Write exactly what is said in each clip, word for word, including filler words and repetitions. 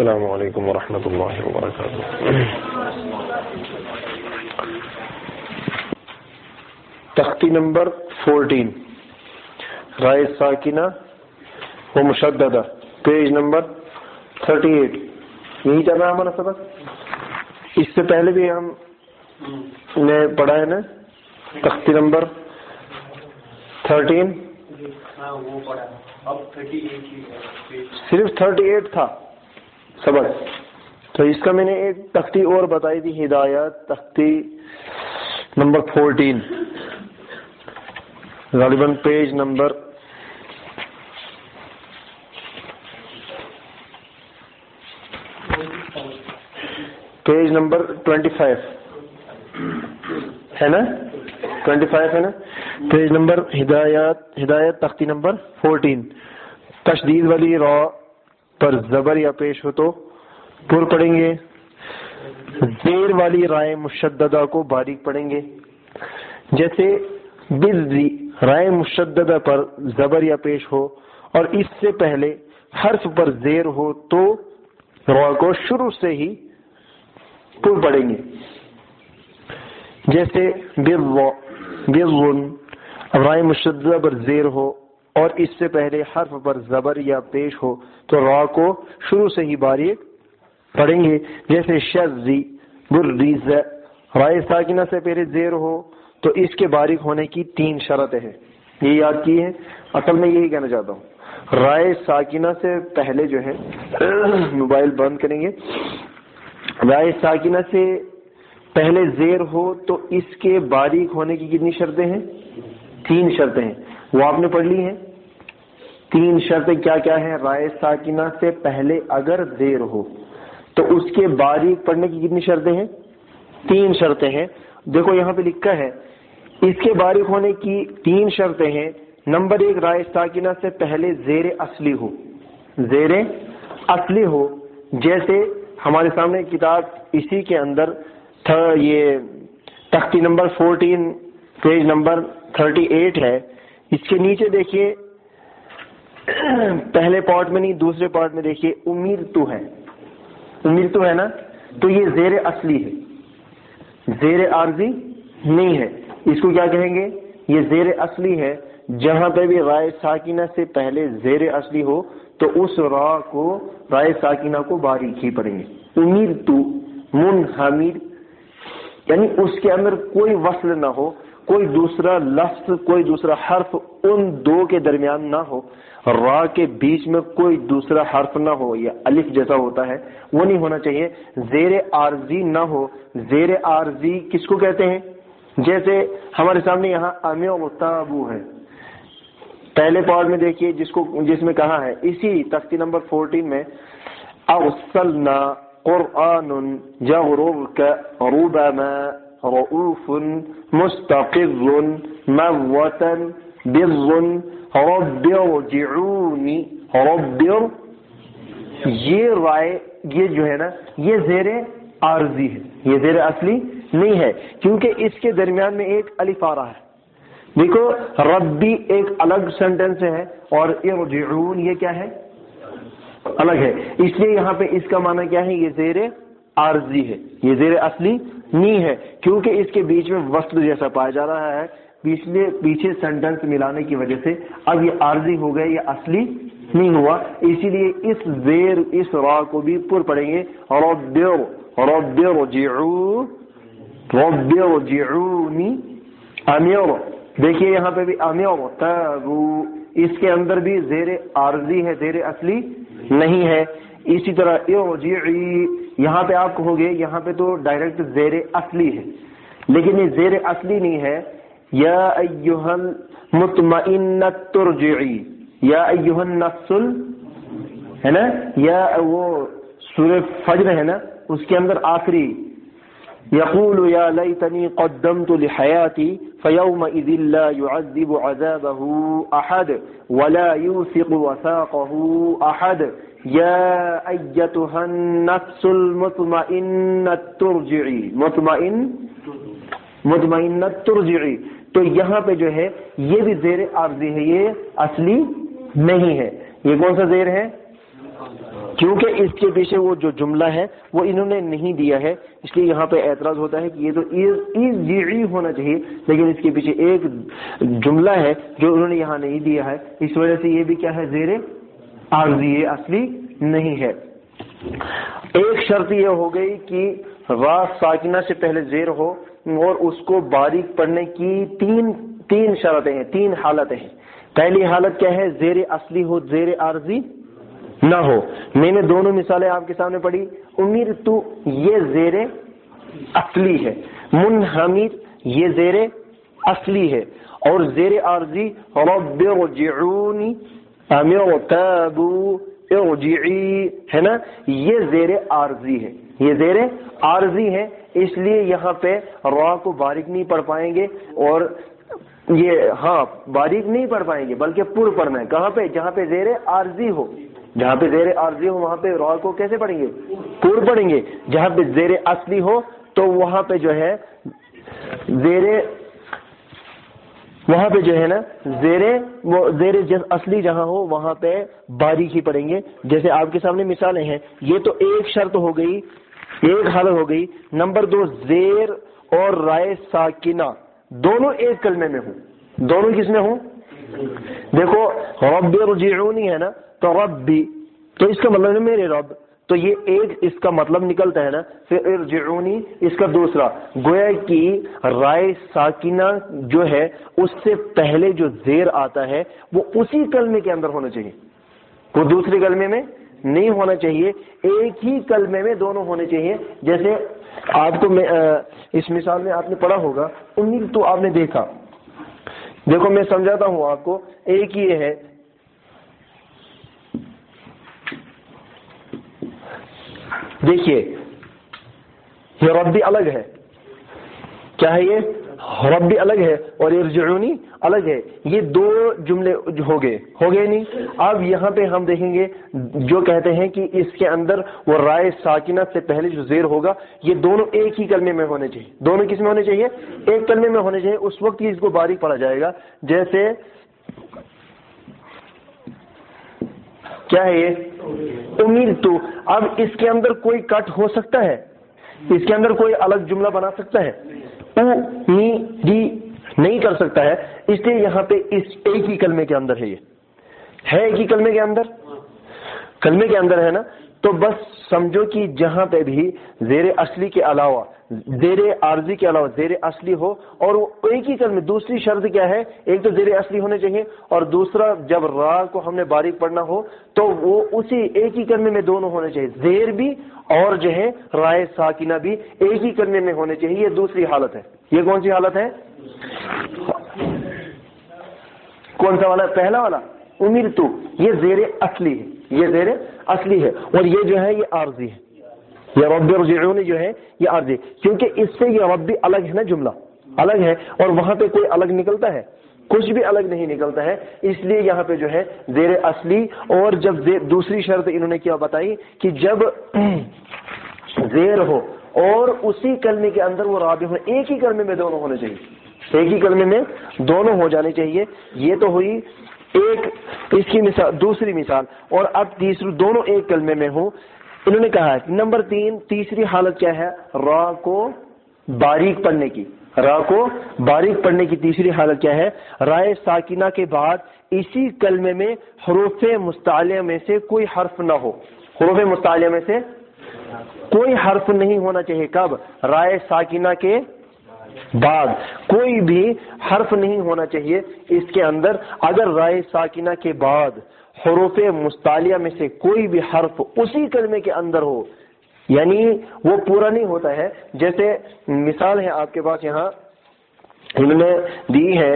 السلام علیکم ورحمۃ اللہ وبرکاتہ. تختی نمبر فورٹین، رائے ساکنہ و مشددہ، پیج نمبر تھرٹی ایٹ. یہی چل رہا ہے ہمارا سبق. اس سے پہلے بھی ہم نے پڑھا ہے نا تختی نمبر تھرٹین. صرف تھرٹی ایٹ تھا سبق، تو اس کا میں نے ایک تختی اور بتائی تھی، ہدایات، تختی نمبر فورٹین، غالباً page number page number twenty five ہے نا، ٹوینٹی فائیو ہے نا پیج نمبر. ہدایات ہدایت تختی نمبر فورٹین. تشدید والی را پر زبر یا پیش ہو تو پر پڑھیں گے. زیر والی رائے مشددہ کو باریک پڑھیں گے. جیسے بزی رائے مشددہ پر زبر یا پیش ہو اور اس سے پہلے حرف پر زیر ہو تو را کو شروع سے ہی پر پڑھیں گے. جیسے برون رائے مشددہ پر زیر ہو اور اس سے پہلے حرف پر زبر یا پیش ہو تو را کو شروع سے ہی باریک پڑھیں گے. جیسے شذی بریز رائے ساکنہ سے پہلے زیر ہو تو اس کے باریک ہونے کی تین شرطیں ہیں. یہ یاد کی ہے. اصل میں یہی کہنا چاہتا ہوں، رائے ساکنہ سے پہلے جو ہے موبائل بند کریں گے. رائے ساکنہ سے پہلے زیر ہو تو اس کے باریک ہونے کی کتنی شرطیں ہیں؟ تین شرطیں ہیں. وہ آپ نے پڑھ لی ہیں. تین شرطیں کیا کیا ہیں؟ رائے ساکنہ سے پہلے اگر زیر ہو تو اس کے باریک پڑھنے کی کتنی شرطیں ہیں؟ تین شرطیں ہیں. دیکھو یہاں پہ لکھا ہے اس کے باریک ہونے کی تین شرطیں ہیں. نمبر ایک، رائے ساکنہ سے پہلے زیر اصلی ہو. زیر اصلی ہو، جیسے ہمارے سامنے کتاب اسی کے اندر تھا، یہ تختی number fourteen page number thirty eight ہے. اس کے نیچے دیکھیے، پہلے پارٹ میں نہیں دوسرے پارٹ میں دیکھیے امیر تو ہے. امیر تو ہے نا، تو یہ زیر اصلی ہے، زیر عارضی نہیں ہے. اس کو کیا کہیں گے؟ یہ زیر اصلی ہے. جہاں پہ بھی رائے ساکنہ سے پہلے زیر اصلی ہو تو اس را کو رائے ساکنہ کو باریک ہی پڑھیں گے. امیر تو منحمر، یعنی اس کے اندر کوئی وصل نہ ہو، کوئی دوسرا لفظ، کوئی دوسرا حرف ان دو کے درمیان نہ ہو. را کے بیچ میں کوئی دوسرا حرف نہ ہو، یا الف جیسا ہوتا ہے وہ نہیں ہونا چاہیے. زیر عارضی نہ ہو. زیر عارضی کس کو کہتے ہیں؟ جیسے ہمارے سامنے یہاں امیع تابو ہے، پہلے پارٹ میں دیکھیے جس کو جس میں کہا ہے اسی تختی نمبر فورٹین میں، ارسلنا قرآن جغررک ربما رؤوف مستقر موتا بر رب ارجعونی رب. یہ رائے یہ جو ہے نا یہ زیر عارضی ہے، یہ زیر اصلی نہیں ہے، کیونکہ اس کے درمیان میں ایک الف آ رہا ہے. دیکھو ربی ایک الگ سینٹینس ہے اور ارجعون یہ کیا ہے؟ الگ ہے. اس لیے یہاں پہ اس کا معنی کیا ہے؟ یہ زیر عارضی ہے، یہ زیر اصلی نہیں ہے، کیونکہ اس کے بیچ میں وصل جیسا پایا جا رہا ہے. اس لیے پیچھے سینٹینس ملانے کی وجہ سے اب یہ عارضی ہو گیا، یہ اصلی نہیں ہوا. اسی لیے اس زیر اس را کو بھی پر پڑھیں گے. رب رب ارجعون رب ارجعونی امیر. دیکھیے یہاں پہ بھی امیر تابو، اس کے اندر بھی زیر عارضی ہے، زیر اصلی نہیں ہے. اسی طرح ارجعی، یہاں پہ آپ کہو گے یہاں پہ تو ڈائریکٹ زیر اصلی ہے، لیکن یہ زیر اصلی نہیں ہے. یا ایھا المطمئنۃ ارجعی، یا ایھا النفس ہے نا، یا وہ سورہ فجر ہے نا اس کے اندر آخری یقول یا لیتنی قدمت لحیاتی فیومئذ لا يعذب عذابه احد ولا يوثق وثاقه احد یا ایتها النفس المطمئنۃ ترجعی. مطمئن مطمئنۃ ترجعی، تو یہاں پہ جو ہے یہ بھی زیر عارضی ہے، یہ اصلی نہیں ہے. یہ کون سا زیر ہے؟ کیونکہ اس کے پیچھے وہ جو جملہ ہے وہ انہوں نے نہیں دیا ہے، اس لیے یہاں پہ اعتراض ہوتا ہے کہ یہ تو ایزی ہونا چاہیے، لیکن اس کے پیچھے ایک جملہ ہے جو انہوں نے یہاں نہیں دیا ہے، اس وجہ سے یہ بھی کیا ہے، زیر عارضی، یہ اصلی نہیں ہے۔ ایک شرط یہ ہو گئی کہ را ساکنہ سے پہلے زیر ہو، اور اس کو باریک پڑھنے کی تین تین شرطیں ہیں، تین حالتیں ہیں۔ پہلی حالت کیا ہے، زیر اصلی ہو، زیر عارضی نہ ہو۔ میں نے دونوں مثالیں آپ کے سامنے پڑھی۔ امیر تو یہ زیر اصلی ہے، منحمر یہ زیر اصلی ہے، اور زیر عارضی رب ارجعونی امر تابو ارجعی ہے نا، یہ زیر عارضی ہے، یہ زیر عارضی ہے، اس لیے یہاں پہ را کو باریک نہیں پڑھ پائیں گے، اور یہ ہاں باریک نہیں پڑھ پائیں گے بلکہ پر پڑھنا ہے۔ کہاں پہ؟ جہاں پہ زیر عارضی ہو، جہاں پہ زیر عارضی ہو وہاں پہ را کو کیسے پڑھیں گے؟ پر پڑھیں گے۔ جہاں پہ زیر اصلی ہو تو وہاں پہ جو ہے زیر وہاں پہ جو ہے نا زیر وہ زیر اصلی جہاں ہو وہاں پہ باریک ہی پڑھیں گے۔ جیسے آپ کے سامنے مثالیں ہیں، یہ تو ایک شرط ہو گئی، ایک حالت ہو گئی۔ نمبر دو، زیر اور رائے ساکنہ دونوں ایک کلمے میں ہوں، دونوں کس میں ہوں؟ دیکھو رب ارجعونی ہے نا، تو رب بھی تو اس کا مطلب ہے میرے رب، تو یہ ایک اس کا مطلب نکلتا ہے نا۔ پھر ارجعونی اس کا دوسرا، گویا کہ رائے ساکنہ جو ہے اس سے پہلے جو زیر آتا ہے وہ اسی کلمے کے اندر ہونا چاہیے، وہ دوسرے کلمے میں نہیں ہونا چاہیے، ایک ہی کلمے میں دونوں ہونے چاہیے۔ جیسے آپ کو میں اس مثال میں آپ نے پڑھا ہوگا، امید تو آپ نے دیکھا، دیکھو میں سمجھاتا ہوں آپ کو۔ ایک یہ ہے، دیکھیے یہ ربی الگ ہے، کیا ہے یہ؟ ربی الگ ہے اور ارجعونی الگ ہے، یہ دو جملے ہو گئے ہو گئے نہیں۔ اب یہاں پہ ہم دیکھیں گے جو کہتے ہیں کہ اس کے اندر وہ رائے ساکنہ سے پہلے جو زیر ہوگا یہ دونوں ایک ہی کلمے میں ہونے چاہیے، دونوں کس میں ہونے چاہیے؟ ایک کلمے میں ہونے چاہیے، اس وقت ہی اس کو باریک پڑھا جائے گا۔ جیسے کیا ہے یہ؟ امیر تو، اب اس کے اندر کوئی کٹ ہو سکتا ہے؟ اس کے اندر کوئی الگ جملہ بنا سکتا ہے؟ او می دی نہیں کر سکتا ہے، اس لیے یہاں پہ اس ایک ہی کلمے کے اندر ہے، یہ ہے ایک ہی کلمے کے اندر کلمے کے اندر ہے نا۔ تو بس سمجھو کہ جہاں پہ بھی زیر اصلی کے علاوہ زیر عارضی کے علاوہ زیر اصلی ہو اور وہ ایک ہی کلمے، دوسری شرط کیا ہے؟ ایک تو زیر اصلی ہونے چاہیے، اور دوسرا جب را کو ہم نے باریک پڑھنا ہو تو وہ اسی ایک ہی کلمے میں دونوں ہونے چاہیے، زیر بھی اور جو ہے رائے ساکنہ بھی ایک ہی کلمے میں ہونے چاہیے۔ یہ دوسری حالت ہے۔ یہ کون سی حالت ہے؟ کون سا والا؟ پہلا والا امیر تو، یہ زیر اصلی ہے، یہ زیر اصلی ہے، اور یہ جو ہے یہ عارضی ہے، یہ رب ارجعونی جو ہے یہ عارضی، کیونکہ اس سے یہ ربی الگ ہے نا، جملہ الگ ہے، اور وہاں پہ کوئی الگ نکلتا ہے؟ کچھ بھی الگ نہیں نکلتا ہے، اس لیے یہاں پہ جو ہے زیر اصلی۔ اور جب دوسری شرط انہوں نے کیا بتائی کہ جب زیر ہو اور اسی کلمے کے اندر وہ رابع ہو، ایک ہی کلمے میں دونوں ہونے چاہیے، ایک ہی کلمے میں دونوں ہو جانے چاہیے۔ یہ تو ہوئی ایک اس کی مثال، دوسری مثال۔ اور اب تیسری، دونوں ایک کلمے میں ہوں۔ انہوں نے کہا ہے نمبر تین، تیسری حالت کیا ہے؟ را کو باریک پڑھنے کی، را کو باریک پڑھنے کی تیسری حالت کیا ہے؟ رائے ساکنہ کے بعد اسی کلمے میں حروف مستعلیہ میں سے کوئی حرف نہ ہو، حروف مستعلیہ میں سے کوئی حرف نہیں ہونا چاہیے۔ کب؟ رائے ساکنہ کے بعد کوئی بھی حرف نہیں ہونا چاہیے اس کے اندر۔ اگر رائے ساکنہ کے بعد حروف مستعلیہ میں سے کوئی بھی حرف اسی کلمے کے اندر ہو، یعنی وہ پورا نہیں ہوتا ہے۔ جیسے مثال ہے آپ کے پاس یہاں انہوں نے دی ہے،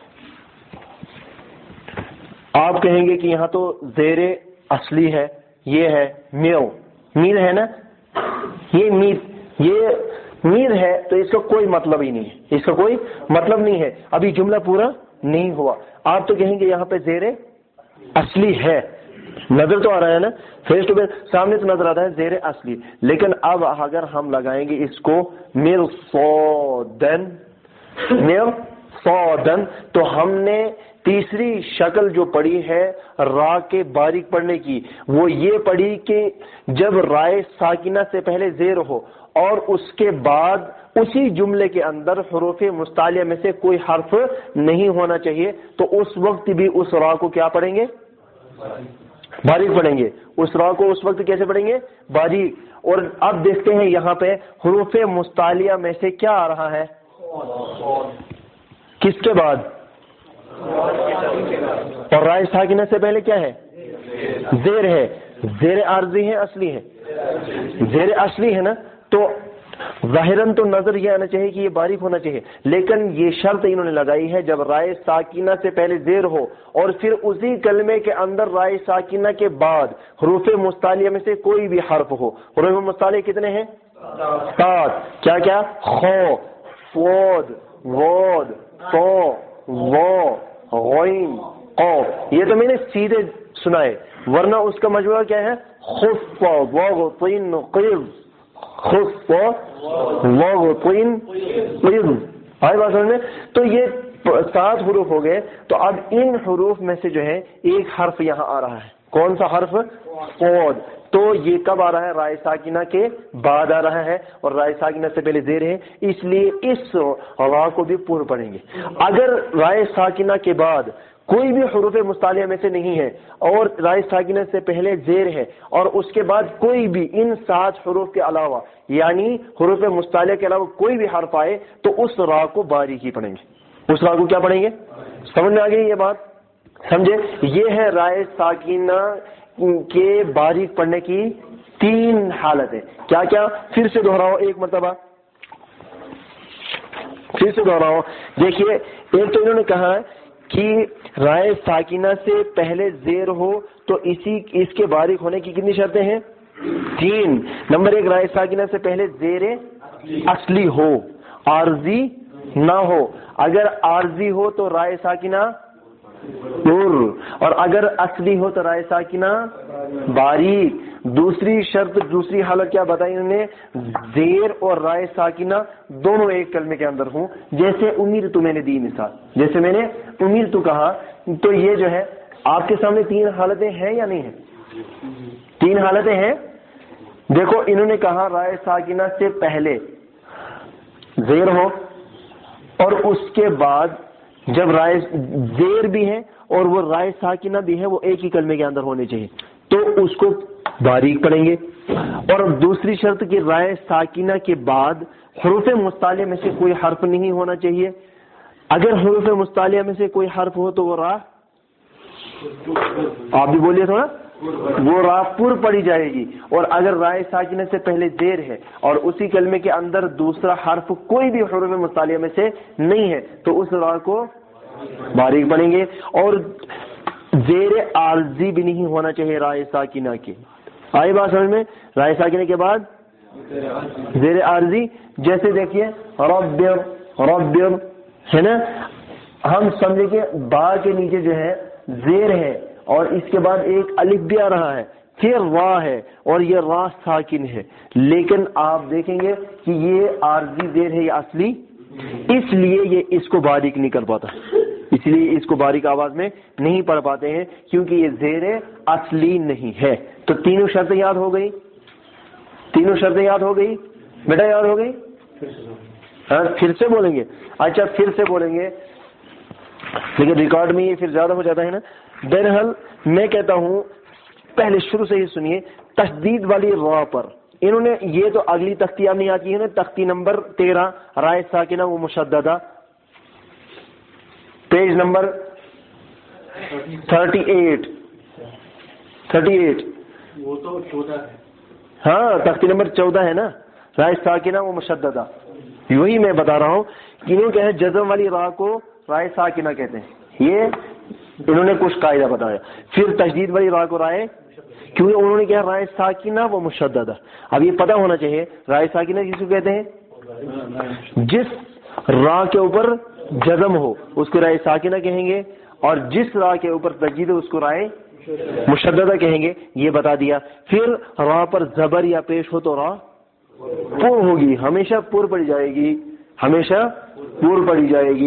آپ کہیں گے کہ یہاں تو زیر اصلی ہے، یہ ہے میو، میر ہے نا، یہ میر، یہ میر ہے، تو اس کا کوئی مطلب ہی نہیں ہے، اس کا کوئی مطلب نہیں ہے، ابھی جملہ پورا نہیں ہوا۔ آپ تو کہیں گے یہاں پہ زیر اصلی ہے، نظر تو آ رہا ہے نا، فیس ٹو فیس سامنے تو نظر آتا ہے زیر اصلی، لیکن اب اگر ہم لگائیں گے اس کو مرصادن، مرصادن، تو ہم نے تیسری شکل جو پڑھی ہے را کے باریک پڑھنے کی وہ یہ پڑھی کہ جب رائے ساکنہ سے پہلے زیر ہو اور اس کے بعد اسی جملے کے اندر حروف مستعلیہ میں سے کوئی حرف نہیں ہونا چاہیے تو اس وقت بھی اس را کو کیا پڑھیں گے؟ باریک پڑھیں گے. اس را کو اس وقت کیسے پڑھیں گے؟ باریک. اور اب دیکھتے ہیں یہاں پہ حروف مستعلیہ میں سے کیا آ رہا ہے؟ کس کے بعد؟ اور رائے ساکنہ سے پہلے کیا ہے؟ زیر ہے. زیر عارضی ہے اصلی ہے؟ زیر اصلی ہے نا. تو ظاہراً تو نظر یہ آنا چاہیے کہ یہ باریک ہونا چاہیے، لیکن یہ شرط انہوں نے لگائی ہے جب رائے ساکنہ سے پہلے زیر ہو اور پھر اسی کلمے کے اندر رائے ساکنہ کے بعد حروف مستعلیہ میں سے کوئی بھی حرف ہو. حروف مستعلیہ کتنے ہیں؟ سات. کیا کیا؟ خو، فود، وود، تو، وہ، غین، قاف. یہ تو میں نے سیدھے سنا ہے، ورنہ اس کا مجموعہ کیا ہے؟ خف، وغطین، قذ، خف، وغطین، قذ. آئی بات سمجھ میں؟ تو یہ سات حروف ہو گئے. تو اب ان حروف میں سے جو ہے ایک حرف یہاں آ رہا ہے. کون سا حرف؟ فود. تو یہ کب آ رہا ہے؟ رائے ساکنہ کے بعد آ رہا ہے اور رائے ساکنہ سے پہلے زیر ہے، اس لیے اس را کو بھی پور پڑھیں گے. اگر رائے ساکنہ کے بعد کوئی بھی حروف مستعلیہ میں سے نہیں ہے اور رائے ساکنہ سے پہلے زیر ہے اور اس کے بعد کوئی بھی ان سات حروف کے علاوہ یعنی حروف مستعلیہ کے علاوہ کوئی بھی حرف آئے تو اس را کو باریک ہی پڑھیں گے. اس را کو کیا پڑھیں گے؟ سمجھ میں آ گئی یہ بات؟ سمجھے؟ یہ ہے رائے ساکنہ کے باریک پڑھنے کی تین حالتیں. کیا کیا؟ پھر سے دہراؤ ایک مرتبہ، پھر سے دہراؤ. دیکھیے، ایک تو انہوں نے کہا کہ رائے ساکنہ سے پہلے زیر ہو تو اسی اس کے باریک ہونے کی کتنی شرطیں ہیں؟ تین. نمبر ایک، رائے ساکنہ سے پہلے زیر اصلی ہو، عارضی نہ ہو. اگر عارضی ہو تو رائے ساکنہ پر، اور اگر اصلی ہو تو رائے ساکنہ باریک. دوسری شرط، دوسری حالت کیا بتائی انہوں نے؟ زیر اور رائے ساکنہ دونوں ایک کلمے کے اندر ہوں. جیسے امیر تو میں نے دی مثال، جیسے میں نے امیر تو کہا، تو یہ جو ہے آپ کے سامنے تین حالتیں ہیں یا نہیں ہیں؟ تین حالتیں ہیں. دیکھو انہوں نے کہا رائے ساکنہ سے پہلے زیر ہو اور اس کے بعد جب رائے زیر بھی ہے اور وہ رائے ساکنہ بھی ہے وہ ایک ہی کلمے کے اندر ہونے چاہیے تو اس کو باریک پڑھیں گے. اور دوسری شرط کہ رائے ساکنہ کے بعد حروف مستعلیہ میں سے کوئی حرف نہیں ہونا چاہیے. اگر حروف مستعلیہ میں سے کوئی حرف ہو تو وہ را، آپ بھی بولیے تھوڑا، وہ را پر پڑھی جائے گی. اور اگر رائے ساکنہ سے پہلے زیر ہے اور اسی کلمے کے اندر دوسرا حرف کوئی بھی حروف مستعلیہ میں سے نہیں ہے تو اس را کو باریک پڑھیں گے. اور زیر عارضی بھی نہیں ہونا چاہیے رائے ساکنہ کی. آئی بات سمجھ میں؟ رائے ساکنہ کے بعد زیر عارضی. جیسے دیکھیے رب رب ہے نا، ہم سمجھے کہ با کے نیچے جو ہے زیر ہے اور اس کے بعد ایک الف بھی آ رہا ہے، پھر را ہے اور یہ را ساکن ہے، لیکن آپ دیکھیں گے کہ یہ عارضی زیر ہے یا اصلی، اس لیے یہ اس کو باریک نہیں کر پاتا، اس لیے اس کو باریک آواز میں نہیں پڑھ پاتے ہیں کیونکہ یہ زیر اصلی نہیں ہے. تو تینوں شرطیں یاد ہو گئی، تینوں شرطیں یاد ہو گئی بیٹا، یاد ہو گئی؟ ہاں پھر سے بولیں گے؟ اچھا پھر سے بولیں گے، لیکن ریکارڈ میں یہ پھر زیادہ ہو جاتا ہے نا. بہرحال میں کہتا ہوں پہلے شروع سے ہی سنیے. تشدید والی را پر انہوں نے یہ تو اگلی تختی اب نہیں آتی ہے، تختی نمبر تیرہ رائے ساکنہ و مشددہ، page number thirty eight thirty eight وہ تو چودہ ہے. ہاں تختی نمبر چودہ ہے نا، رائے ساکنہ و مشددہ. وہی میں بتا رہا ہوں کہ انہوں کہتے ہیں جزم والی را کو رائے ساکنہ کہتے ہیں، یہ انہوں نے کچھ قاعدہ بتایا. پھر تشدید والی را کو رائے، کیونکہ انہوں نے کہا رائے ساکنہ و مشددہ. اب یہ پتہ ہونا چاہیے رائے ساکنہ کس کو کہتے ہیں؟ جس را کے اوپر جزم ہو اس کو رائے ساکنہ کہیں گے، اور جس را کے اوپر تشدید ہو اس کو رائے مشددہ کہیں گے. یہ بتا دیا. پھر را پر زبر یا پیش ہو تو را پور ہوگی، ہمیشہ پور پڑی جائے گی، ہمیشہ پور پڑی جائے گی.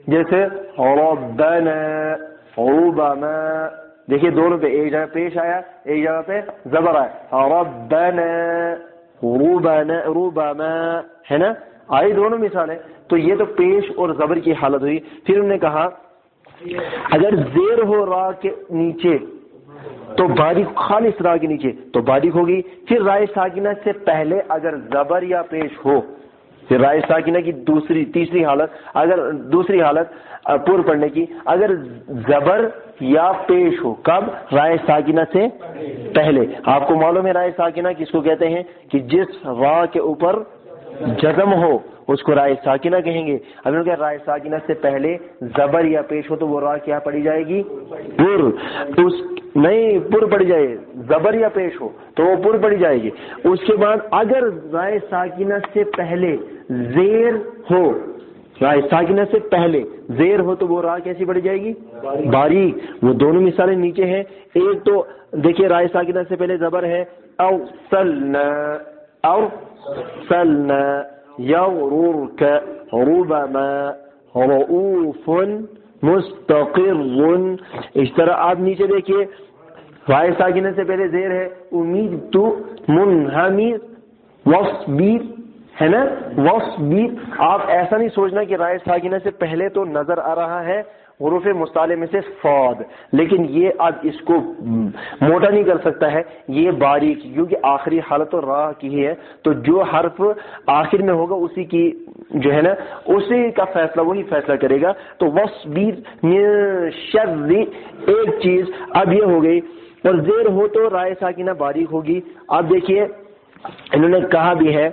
جیسے ربنا ربما، دیکھیے دونوں پہ ایک جگہ پیش آیا ایک جگہ پہ زبر آیا، ربنا ربنا ربما، ہے نا، آئی دونوں مثالیں. تو یہ تو پیش اور زبر کی حالت ہوئی. پھر انہوں نے کہا اگر زیر ہو را کے نیچے تو باریک، خالص را کے نیچے تو باریک ہوگی. پھر رائے ساکنہ سے پہلے اگر زبر یا پیش ہو، پھر رائے ساکنہ کی دوسری تیسری حالت، اگر دوسری حالت پر پڑھنے کی اگر زبر یا پیش ہو، کب؟ رائے ساکنہ سے پہلے. آپ کو معلوم ہے رائے ساکنہ کس کو کہتے ہیں؟ کہ جس را کے اوپر جزم ہو اس کو رائے ساکنہ کہیں گے. اب انہوں نے کہا رائے ساکنہ سے پہلے زبر یا پیش ہو تو وہ را کیا پڑی جائے گی؟ پر. اس نہیں پر پڑی جائے، زبر یا پیش ہو تو وہ پر پڑی جائے گی. اس کے بعد اگر رائے ساکنہ سے پہلے زیر ہو، رائے ساکنہ سے پہلے زیر ہو تو وہ را کیسی پڑی جائے گی؟ باریک. وہ دونوں مثالیں نیچے ہیں. ایک تو دیکھیے رائے ساکنہ سے پہلے زبر ہے اوصلنا، اور سلنا، یغررک، ربما، رؤوف، مستقر. اس طرح آپ نیچے دیکھیے رائے ساکنہ سے پہلے زیر ہے امید تو، منہمر، وصبیر، ہے نا، وصبیر. آپ ایسا نہیں سوچنا کہ رائے ساکنہ سے پہلے تو نظر آ رہا ہے حروف مستعلے میں سے فاد، لیکن یہ اب اس کو موٹا نہیں کر سکتا ہے، یہ باریک، کیونکہ آخری حالت تو را کی ہی ہے. تو جو حرف آخر میں ہوگا اسی کی جو ہے نا اسی کا فیصلہ وہی فیصلہ کرے گا. تو وصبیر من شر، ایک چیز اب یہ ہو گئی. اور زیر ہو تو رائے ساکنہ باریک ہوگی. اب دیکھیے انہوں نے کہا بھی ہے،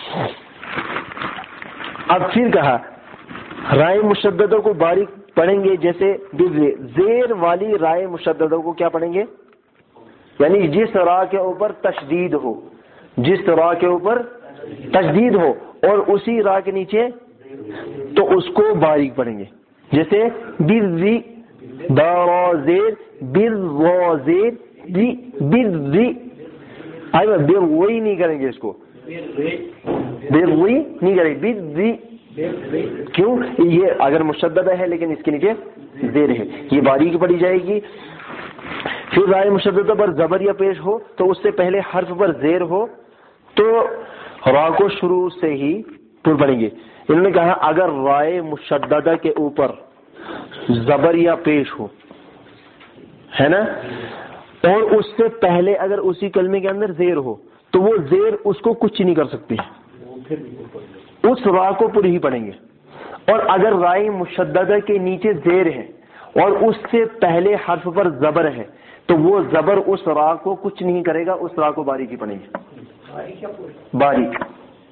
اب پھر کہا رائے مشددہ کو باریک پڑھیں گے جیسے زیر والی رائے مشددہ کو کیا پڑھیں گے؟ یعنی جس را کے اوپر تشدید ہو، جس را کے اوپر تشدید ہو اور اسی را کے نیچے تو اس کو باریک پڑھیں گے. جیسے بر، با زیر، بر زیر، ری، بر ری. آئیے بر وہی نہیں کریں گے اس کو، بر وہی نہیں کریں گے، بر ری. کیوں؟ یہ اگر مشددہ ہے لیکن اس کے نیچے زیر ہے، یہ باریک پڑی جائے گی. پھر رائے مشددہ پر زبر یا پیش ہو تو اس سے پہلے حرف پر زیر ہو تو را کو شروع سے ہی پر پڑیں گے. انہوں نے کہا اگر رائے مشددہ کے اوپر زبر یا پیش ہو، ہے نا، اور اس سے پہلے اگر اسی کلمے کے اندر زیر ہو تو وہ زیر اس کو کچھ نہیں کر سکتی، اس را کو پر ہی پڑھیں گے. اور اگر رائے مشددہ کے نیچے زیر ہے اور اس سے پہلے حرف پر زبر ہے تو وہ زبر اس را کو کچھ نہیں کرے گا، اس را کو باریک ہی پڑھیں گے، باریک.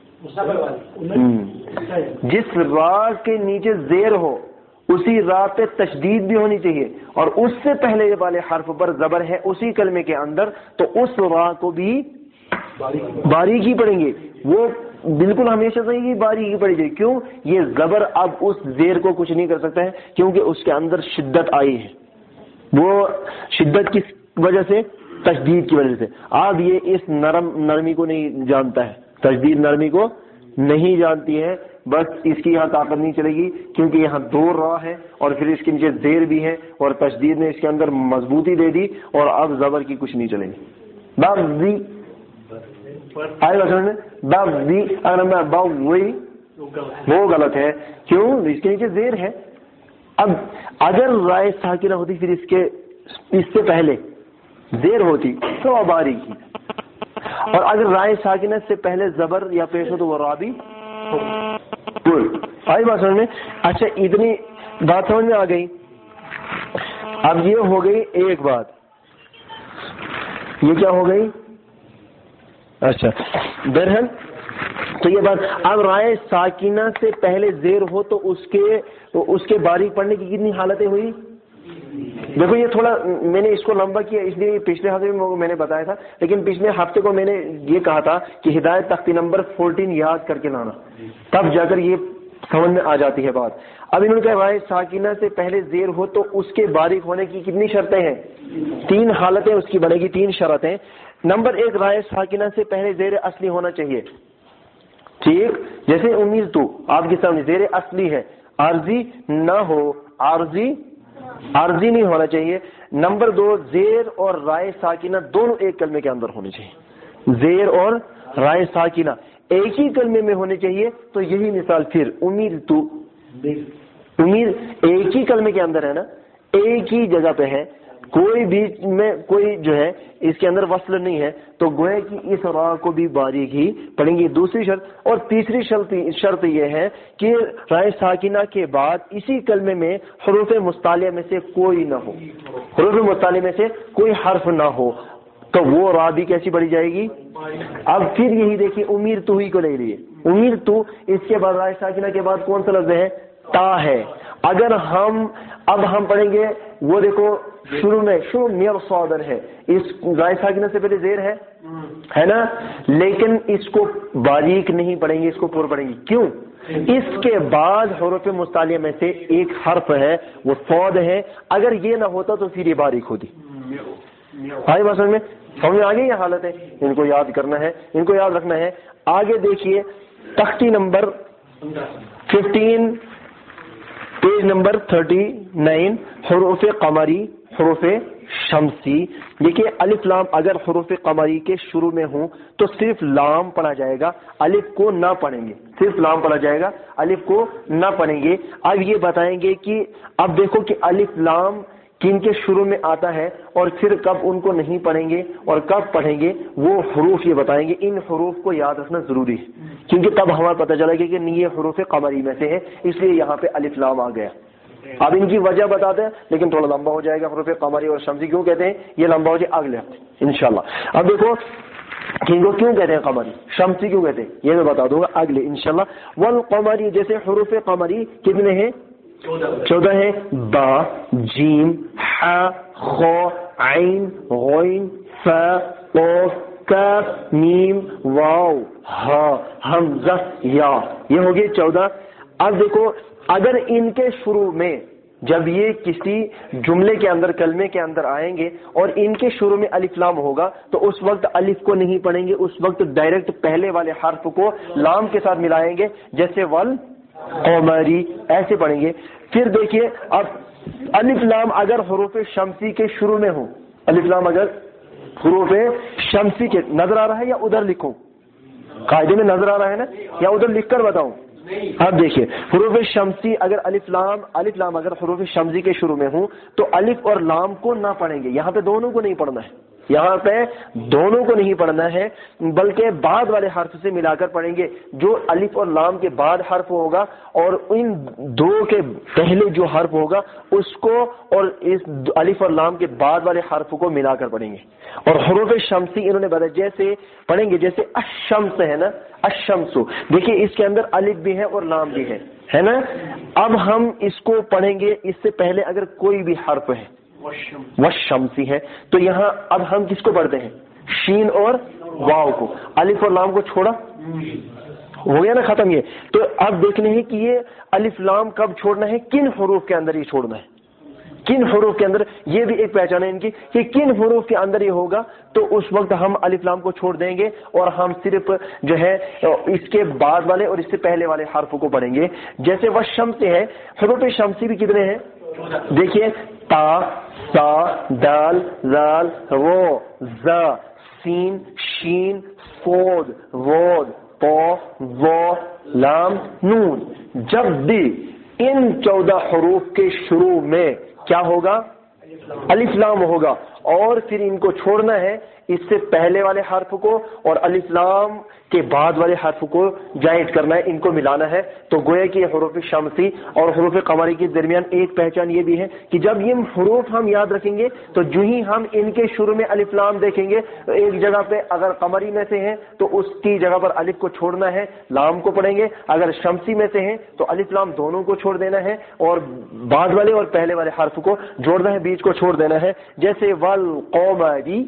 جس را کے نیچے زیر ہو اسی را پہ تشدید بھی ہونی چاہیے اور اس سے پہلے والے حرف پر زبر ہے اسی کلمے کے اندر تو اس را کو بھی باریک ہی پڑھیں گے. وہ بالکل ہمیشہ سے ہی باریک ہی پڑی جائے. کیوں؟ یہ زبر اب اس زیر کو کچھ نہیں کر سکتا ہے کیونکہ اس کے اندر شدت آئی ہے. وہ شدت کس وجہ سے؟ تشدید کی وجہ سے. اب یہ اس نرم نرمی کو نہیں جانتا ہے، تشدید نرمی کو نہیں جانتی ہے. بس اس کی یہاں طاقت نہیں چلے گی کیونکہ یہاں دو را ہے اور پھر اس کے نیچے زیر بھی ہے اور تشدید نے اس کے اندر مضبوطی دے دی اور اب زبر کی کچھ نہیں چلے گی. باوی آئے بس میں باوی اگر میں باوی وہ غلط ہے. کیوں؟ اس کے نیچے زیر ہے. اب اگر رائے ساکنہ ہوتی پھر اس کے اس سے پہلے زیر ہوتی تو باریک ہی، اور اگر رائے ساکنہ سے پہلے زبر یا پیش ہو تو وہ را بھی آئی بات سمجھ میں. اچھا اتنی بات سمجھ میں آ گئی. اب یہ ہو گئی ایک بات، یہ کیا ہو گئی؟ اچھا درہن تو یہ بات. اب رائے ساکنہ سے پہلے زیر ہو تو اس کے تو اس کے باریک پڑھنے کی کتنی حالتیں ہوئی؟ دیکھو یہ تھوڑا میں نے اس کو لمبا کیا اس لیے پچھلے ہفتے میں میں نے بتایا تھا، لیکن پچھلے ہفتے کو میں نے یہ کہا تھا کہ ہدایت تختی نمبر فورٹین یاد کر کے لانا، تب جا کر یہ سمجھ میں آ جاتی ہے بات. اب انہوں نے کہا رائے ساکنہ سے پہلے زیر ہو تو اس کے باریک ہونے کی کتنی شرطیں ہیں؟ تین حالتیں اس کی بنے گی، تین شرطیں. نمبر ایک، رائے ساکنہ سے پہلے زیر اصلی ہونا چاہیے. ٹھیک، جیسے امید تو آپ کے سامنے زیر اصلی ہے، عارضی نہ ہو، عارضی عارضی نہیں ہونا چاہیے۔ نمبر دو، زیر اور رائے ساکنہ دونوں ایک کلمے کے اندر ہونے چاہیے، زیر اور رائے ساکنہ ایک ہی کلمے میں ہونے چاہیے۔ تو یہی مثال پھر امیر تو، امیر ایک ہی کلمے کے اندر ہے نا، ایک ہی جگہ پہ ہے، کوئی بیچ میں کوئی جو ہے اس کے اندر وصل نہیں ہے، تو گویا کہ اس را کو بھی باریک ہی پڑھیں گے، دوسری شرط۔ اور تیسری شرط شرط یہ ہے کہ رائے ساکنہ کے بعد اسی کلمے میں حروف مستعلیہ میں سے کوئی نہ ہو، حروف مستعلیہ میں سے کوئی حرف نہ ہو، تو وہ را بھی کیسی پڑھی جائے گی؟ اب پھر یہی دیکھیے امیر تو ہی کو لے لیے، امیر تو اس کے بعد رائے ساکنہ کے بعد کون سا لفظ ہے؟ تا ہے۔ اگر ہم اب ہم پڑھیں گے، وہ دیکھو شروع میں شروع میر صادر ہے، اس رائے ساکنہ سے پہلے زیر ہے ہے نا، لیکن اس کو باریک نہیں پڑھیں گے، اس کو پور پڑھیں گے۔ کیوں؟ اس کے بعد حروف مستعلیہ میں سے ایک حرف ہے، وہ صاد ہے، اگر یہ نہ ہوتا تو پھر یہ باریک ہوتی۔ آئی بات سمجھ میں؟ سمجھ میں آگے یہ حالت ہے، ان کو یاد کرنا ہے، ان کو یاد رکھنا ہے۔ آگے دیکھیے تختی number fifteen, page number thirty nine, حروف قمری، حروف شمسی۔ دیکھیے الف لام اگر حروف قمری کے شروع میں ہوں تو صرف لام پڑھا جائے گا، الف کو نہ پڑھیں گے، صرف لام پڑھا جائے گا، الف کو نہ پڑھیں گے۔ اب یہ بتائیں گے کہ اب دیکھو کہ الف لام کن کے شروع میں آتا ہے اور پھر کب ان کو نہیں پڑھیں گے اور کب پڑھیں گے، وہ حروف یہ بتائیں گے۔ ان حروف کو یاد رکھنا ضروری ہے، کیونکہ تب ہمیں پتہ چلے گا کہ نہیں یہ حروف قمری میں سے ہے، اس لیے یہاں پہ الف لام آ گیا۔ اب ان کی وجہ بتاتے ہیں، لیکن تھوڑا لمبا ہو جائے گا۔ حروف قمری اور شمسی کیوں کہتے ہیں، یہ لمبا ہو جائے اگلے ہفتے انشاءاللہ۔ اب دیکھو ان کو کیوں کہتے ہیں قمری، شمسی کیوں کہتے ہیں، یہ میں بتا دوں گا اگلے انشاءاللہ۔ والقمری، جیسے حروف قمری کتنے ہیں؟ چودہ ہے۔ با، جیم، ح، خ، عین، غین، ف، قاف، کاف، میم، واو، ہا، حمزہ، یا، یہ ہو گئے چودہ۔ اب دیکھو اگر ان کے شروع میں جب یہ کسی جملے کے اندر کلمے کے اندر آئیں گے اور ان کے شروع میں الف لام ہوگا تو اس وقت الف کو نہیں پڑھیں گے، اس وقت ڈائریکٹ پہلے والے حرف کو لام کے ساتھ ملائیں گے، جیسے ول قمری ایسے پڑھیں گے۔ پھر دیکھیے اب الف لام اگر حروف شمسی کے شروع میں ہو، الف لام اگر حروف شمسی کے، نظر آ رہا ہے یا ادھر لکھوں؟ قاعدے میں نظر آ رہا ہے نا، یا ادھر لکھ کر بتاؤں؟ اب دیکھیے حروف شمسی اگر الف لام الف لام اگر حروف شمسی کے شروع میں ہوں تو الف اور لام کو نہ پڑھیں گے، یہاں پہ دونوں کو نہیں پڑھنا ہے، یہاں پہ دونوں کو نہیں پڑھنا ہے، بلکہ بعد والے حرف سے ملا کر پڑھیں گے۔ جو الف اور لام کے بعد حرف ہوگا اور ان دو کے پہلے جو حرف ہوگا اس کو اور اس الف اور لام کے بعد والے حرف کو ملا کر پڑھیں گے۔ اور حروف شمسی انہوں نے بتایا جیسے پڑھیں گے، جیسے الشمس ہے نا، الشمس، دیکھیے اس کے اندر الف بھی ہے اور لام بھی ہے ہے نا۔ اب ہم اس کو پڑھیں گے، اس سے پہلے اگر کوئی بھی حرف ہے والشمسی ہے تو یہاں اب ہم کس کو پڑھتے ہیں؟ شین اور واو کو، الف اور لام کو چھوڑا، ہو گیا نا ختم یہ۔ تو اب دیکھنے ہیں کہ یہ الف لام کب چھوڑنا ہے، کن حروف کے اندر یہ چھوڑنا ہے، کن حروف کے اندر، یہ بھی ایک پہچان ہے ان کی کہ کن حروف کے اندر یہ ہوگا، تو اس وقت ہم الف لام کو چھوڑ دیں گے اور ہم صرف جو ہے اس کے بعد والے اور اس سے پہلے والے حرفوں کو پڑھیں گے۔ جیسے وہ شمس ہے، حروف شمسی بھی کتنے ہیں؟ دیکھیے تا، سا، دال، زال، رو، زا، سین، شین، صاد، واد، طا، ظا، لام، نون۔ جب بھی ان چودہ حروف کے شروع میں کیا ہوگا؟ الف لام ہوگا، اور پھر ان کو چھوڑنا ہے، اس سے پہلے والے حرف کو اور الف لام کے بعد والے حرف کو جائٹ کرنا ہے، ان کو ملانا ہے۔ تو گویا کہ حروف شمسی اور حروف قمری کے درمیان ایک پہچان یہ بھی ہے کہ جب یہ حروف ہم یاد رکھیں گے تو جو ہی ہم ان کے شروع میں الف لام دیکھیں گے، ایک جگہ پہ اگر قمری میں سے ہیں تو اس کی جگہ پر الف کو چھوڑنا ہے، لام کو پڑھیں گے، اگر شمسی میں سے ہیں تو الف لام دونوں کو چھوڑ دینا ہے اور بعد والے اور پہلے والے حرف کو جوڑنا ہے، بیچ کو چھوڑ دینا ہے۔ جیسے والقمری،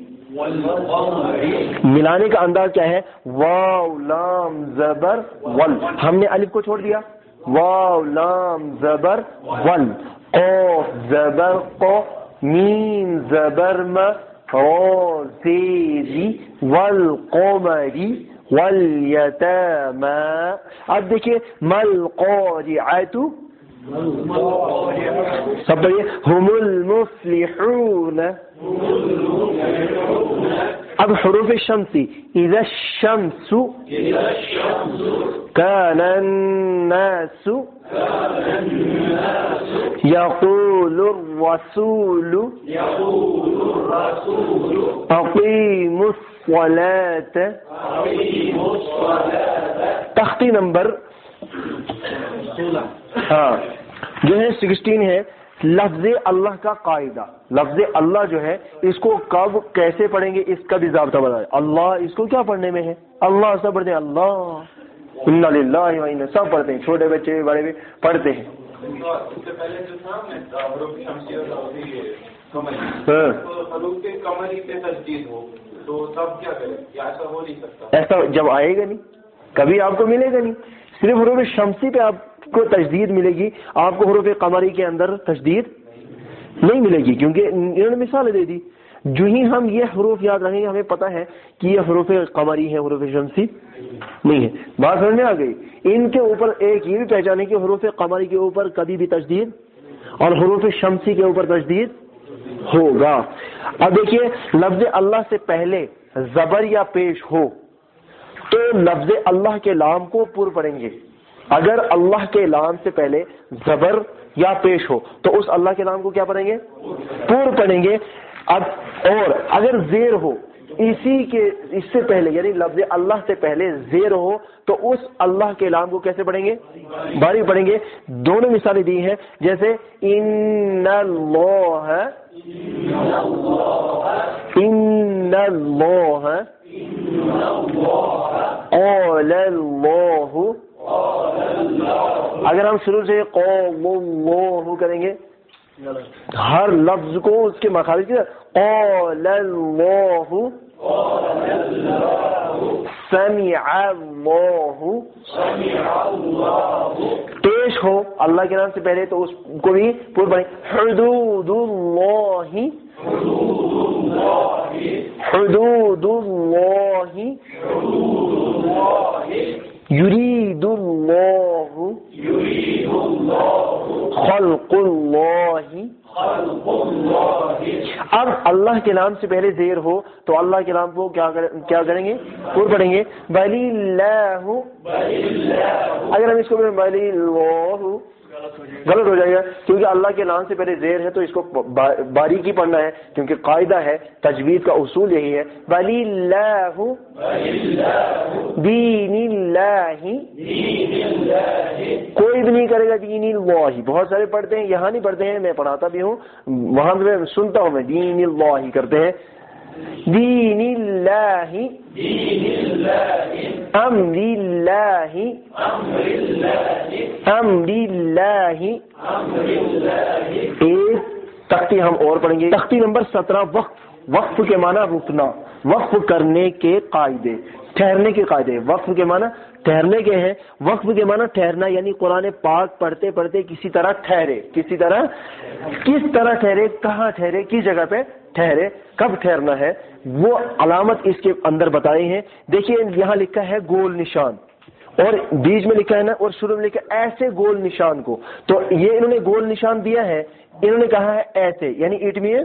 ملانے کا انداز کیا ہے؟ واو لام زبر ول، ہم نے الف کو چھوڑ دیا، واو لام زبر ول، قاف زبر قو، میم زبر م، را زیری، والقمری والیتامی۔ اب دیکھیے مل قارعۃ، سب پڑھیے ہم المفلحون. اب حروف شمسی اذا الشمس كان الناس يقول الرسول اقیموا الصلاة. تختی نمبر ہاں جو ہے سکسٹین ہے. لفظ اللہ کا قاعدہ. لفظ اللہ جو ہے اس کو کب کیسے پڑھیں گے اس کا بھی ضابطہ بتائے. اللہ اس کو کیا پڑھنے میں ہے؟ اللہ سب پڑھتے ہیں. اللہ انا للہ و انا سب پڑھتے ہیں, چھوٹے بچے بڑے بھی پڑھتے ہیں. ایسا جب آئے گا نہیں کبھی آپ کو ملے گا نہیں. صرف حروف شمسی پہ آپ کو تجدید ملے گی, آپ کو حروف قمری کے اندر تجدید نہیں ملے گی, کیونکہ انہوں نے مثال دے دی. جو ہی ہم یہ حروف یاد رکھیں گے ہمیں پتہ ہے کہ یہ حروف قمری ہے, حروف شمسی نہیں ہے. بات سمجھ میں آ گئی. ان کے اوپر ایک یہ بھی پہچانے کہ حروف قمری کے اوپر کبھی بھی تجدید اور حروف شمسی کے اوپر تجدید ہوگا. اب دیکھیے لفظ اللہ سے پہلے زبر یا پیش ہو تو لفظ اللہ کے لام کو پر پڑھیں گے. اگر اللہ کے لام سے پہلے زبر یا پیش ہو تو اس اللہ کے لام کو کیا پڑھیں گے؟ پر پڑھیں گے. اب اور اگر زیر ہو اسی کے اس سے پہلے یعنی لفظ اللہ سے پہلے زیر ہو تو اس اللہ کے لام کو کیسے پڑھیں گے؟ باری پڑھیں گے. دونوں مثالیں دی ہیں جیسے ان اللہ ان اللہ قال اللہ. اگر ہم شروع سے قول اللہ کریں گے ہر لفظ کو اس کے مخارج کی قال اللہ سمع اللہ پیش ہو اللہ کے نام سے پہلے تو اس کو بھی پور پڑھیں. حدود اللہ حدود اللہ یرید اللہ خلق اللہ. اب اللہ کے نام سے پہلے زیر ہو تو اللہ کے نام کو کیا کیا کریں گے؟ پور پڑھیں گے. ولی اللہ. اگر ہم اس کو ولی اللہ غلط ہو جائے گا کیونکہ اللہ کے نام سے پہلے زیر ہے تو اس کو باریکی پڑھنا ہے کیونکہ قاعدہ ہے تجوید کا اصول یہی ہے. ولی اللہ دین اللہ. کوئی بھی نہیں کرے گا دین اللہ. بہت سارے پڑھتے ہیں, یہاں نہیں پڑھتے ہیں, میں پڑھاتا بھی ہوں وہاں میں سنتا ہوں میں دین اللہ کرتے ہیں. دین اللہ امر اللہ امر اللہ. ایک تختی ہم اور پڑھیں گے. تختی نمبر سترہ وقف. وقف کے معنی رکنا, وقف کرنے کے قاعدے, ٹھہرنے کے قاعدے. وقف کے معنی ٹھہرنے کے ہیں. وقف کے معنی ٹھہرنا یعنی قرآن پاک پڑھتے پڑھتے کسی طرح ٹھہرے. کسی طرح کس طرح ٹھہرے, کہاں ٹھہرے, کس جگہ پہ ٹھہرے, کب ٹھہرنا ہے, وہ علامت اس کے اندر بتائی ہیں. دیکھیے یہاں لکھا ہے گول نشان اور بیچ میں لکھا ہے نا اور شروع میں لکھا ہے ایسے گول نشان کو. تو یہ انہوں نے گول نشان دیا ہے, انہوں نے کہا ہے ایسے یعنی اٹ مینس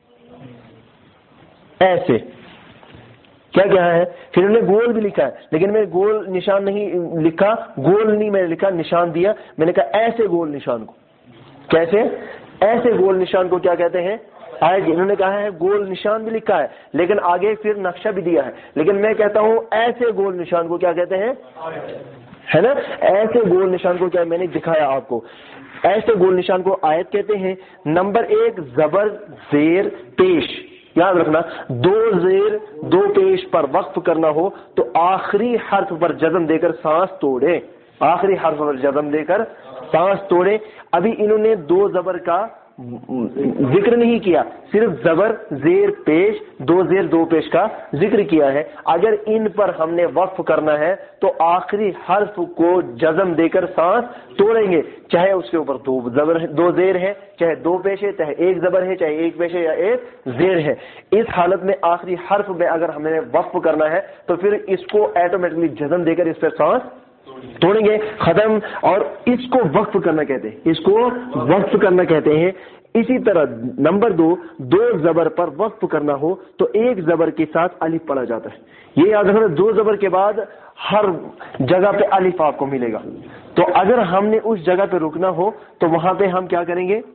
ایسے. کیا کہا ہے پھر انہوں نے گول بھی لکھا ہے لیکن میں گول نشان نہیں لکھا, گول نہیں میں نے لکھا, نشان دیا. میں نے کہا ایسے گول نشان کو. کیسے ایسے گول نشان کو کیا کہتے ہیں؟ آئے گی. انہوں نے کہا ہے گول نشان بھی لکھا ہے لیکن آگے پھر نقشہ بھی دیا ہے, لیکن میں کہتا ہوں ایسے گول نشان کو کیا کہتے ہیں, ہے نا. ایسے گول نشان کو کیا میں نے دکھایا آپ کو. ایسے گول نشان کو آیت کہتے ہیں. نمبر ایک زبر زیر پیش. یاد رکھنا دو زیر دو پیش پر وقف کرنا ہو تو آخری حرف پر جزم دے کر سانس توڑے. آخری حرف پر جزم دے کر سانس توڑے. ابھی انہوں نے دو زبر کا ذکر نہیں کیا, صرف زبر زیر پیش دو زیر دو پیش کا ذکر کیا ہے. اگر ان پر ہم نے وقف کرنا ہے تو آخری حرف کو جزم دے کر سانس توڑیں گے, چاہے اس کے اوپر دو زبر دو زیر ہے, چاہے دو پیش ہے, چاہے ایک زبر ہے, چاہے ایک پیش ہے یا ایک زیر ہے. اس حالت میں آخری حرف میں اگر ہم نے وقف کرنا ہے تو پھر اس کو ایٹومیٹکلی جزم دے کر اس پر سانس توڑیں گے ختم. اور اس کو وقف کرنا کہتے ہیں, اس کو وقف کرنا کہتے ہیں. اسی طرح نمبر دو, دو زبر پر وقف کرنا ہو تو ایک زبر کے ساتھ الف پڑھا جاتا ہے. یہ یاد رکھنا, دو زبر کے بعد ہر جگہ پہ الف آپ کو ملے گا. تو اگر ہم نے اس جگہ پہ رکنا ہو تو وہاں پہ ہم کیا کریں گے,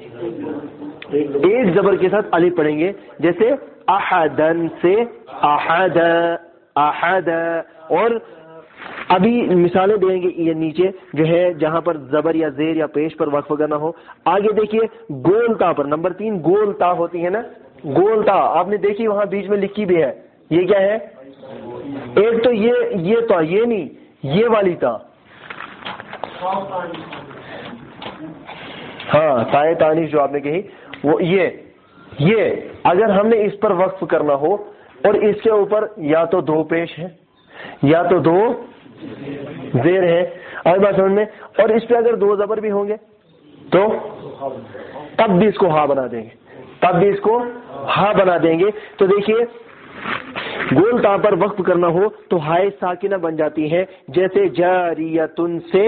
ایک زبر کے ساتھ الف پڑھیں گے. جیسے احدن سے احد احد. اور ابھی مثالیں دیں گے یہ نیچے جو ہے جہاں پر زبر یا زیر یا پیش پر وقف کرنا ہو. آگے دیکھیے گول تا پر, نمبر تین گول تا ہوتی ہے نا, گول تا آپ نے دیکھی وہاں بیچ میں لکھی بھی ہے. یہ کیا ہے, ایک تو یہ یہ تا, یہ نہیں یہ والی تا, ہاں تائے تانیش جو آپ نے کہی وہ یہ یہ اگر ہم نے اس پر وقف کرنا ہو اور اس کے اوپر یا تو دو پیش ہے یا تو دو زیر ہے, آئی بات سمجھ میں, اور اس پہ اگر دو زبر بھی ہوں گے تو تب بھی اس کو ہا بنا دیں گے, تب بھی اس کو ہا بنا دیں گے. تو دیکھیے گول تا پر وقف کرنا ہو تو ہائے ساکنہ بن جاتی ہے. جیسے جاریتن سے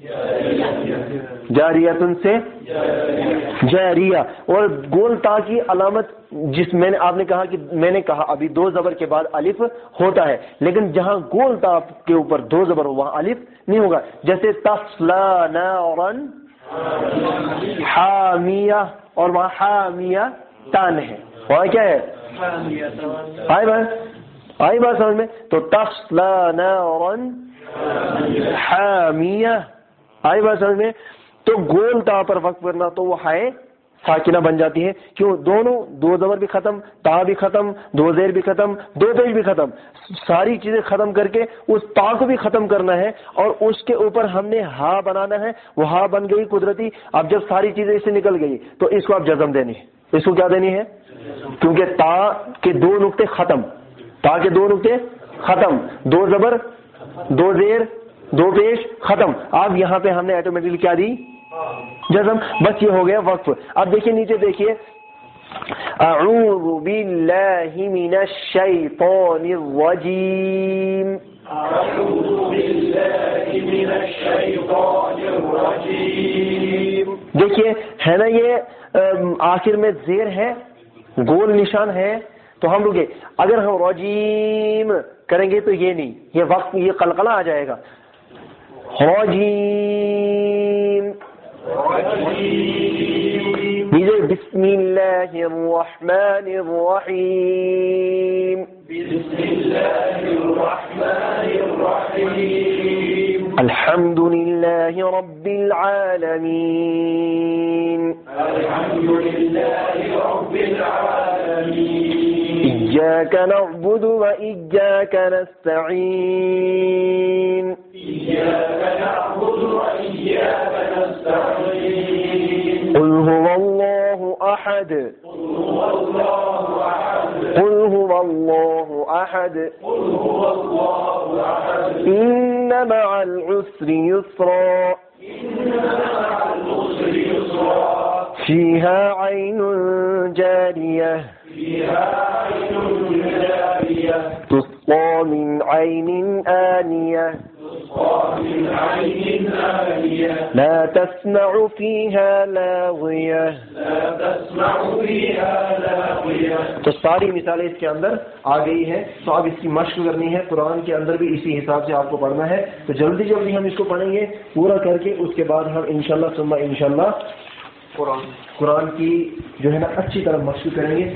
جاریتن سے جاریہ. اور گول تا کی علامت جس میں نے آپ نے کہا کہ میں نے کہا ابھی دو زبر کے بعد الف ہوتا ہے, لیکن جہاں گول تا کے اوپر دو زبر ہو وہاں الف نہیں ہوگا. جیسے تصلا نارا حامیہ, اور وہاں حامیہ تان ہے, وہاں کیا ہے آئی بات آئی بات سمجھ میں. تو تصلا نارا حامیہ, آئی بات سمجھ میں. تو گول تا پر وقف کرنا تو وہ ہائے ساکنہ بن جاتی ہے. کیوں, دونوں دو زبر بھی ختم, تا بھی ختم, دو زیر بھی ختم, دو پیش بھی ختم, ساری چیزیں ختم کر کے اس تا کو بھی ختم کرنا ہے اور اس کے اوپر ہم نے ہا بنانا ہے. وہ ہا بن گئی قدرتی. اب جب ساری چیزیں اس سے نکل گئی تو اس کو آپ جزم دینی ہے. اس کو کیا دینی ہے, کیونکہ تا کے دو نقطے ختم, تا کے دو نقطے ختم, دو زبر دو زیر دو پیش ختم. اب یہاں پہ ہم نے آٹومیٹکلی کیا دی, جزم. بس یہ ہو گیا وقف. اب دیکھیے نیچے دیکھیے, اعوذ باللہ من الشیطان الرجیم, اعوذ باللہ من الشیطان الرجیم. دیکھیے ہے نا یہ آخر میں زیر ہے, گول نشان ہے, تو ہم لوگ اگر ہم رجیم کریں گے تو یہ نہیں, یہ وقت یہ قلقلہ آ جائے گا. رجیم بسم اللہ الرحمن الرحیم, بسم اللہ الرحمن الرحیم, الحمد للہ رب العالمین, الحمد للہ رب العالمین, إياك نعبد وإياك نستعين, إياك نعبد وإياك نستعين, قل هو الله أحد, قل هو الله أحد, قل هو الله أحد, قل هو الله أحد, إن مع العسر يسرا, إن مع العسر يسرا, فيها عين جارية, فيها عين جارية, تسقى من عين آنية, تسقى من عين آنية, لا تسمع فيها لاغية, لا تسمع فيها لاغية. تو ساری مثالیں اس کے اندر آ گئی ہیں. تو اب اس کی مشق کرنی ہے. قرآن کے اندر بھی اسی حساب سے آپ کو پڑھنا ہے. تو جلدی جلدی ہم اس کو پڑھیں گے پورا کر کے, اس کے بعد ہم انشاءاللہ ثم انشاءاللہ قرآن قرآن کی جو ہے نا اچھی طرح مشق کریں گے.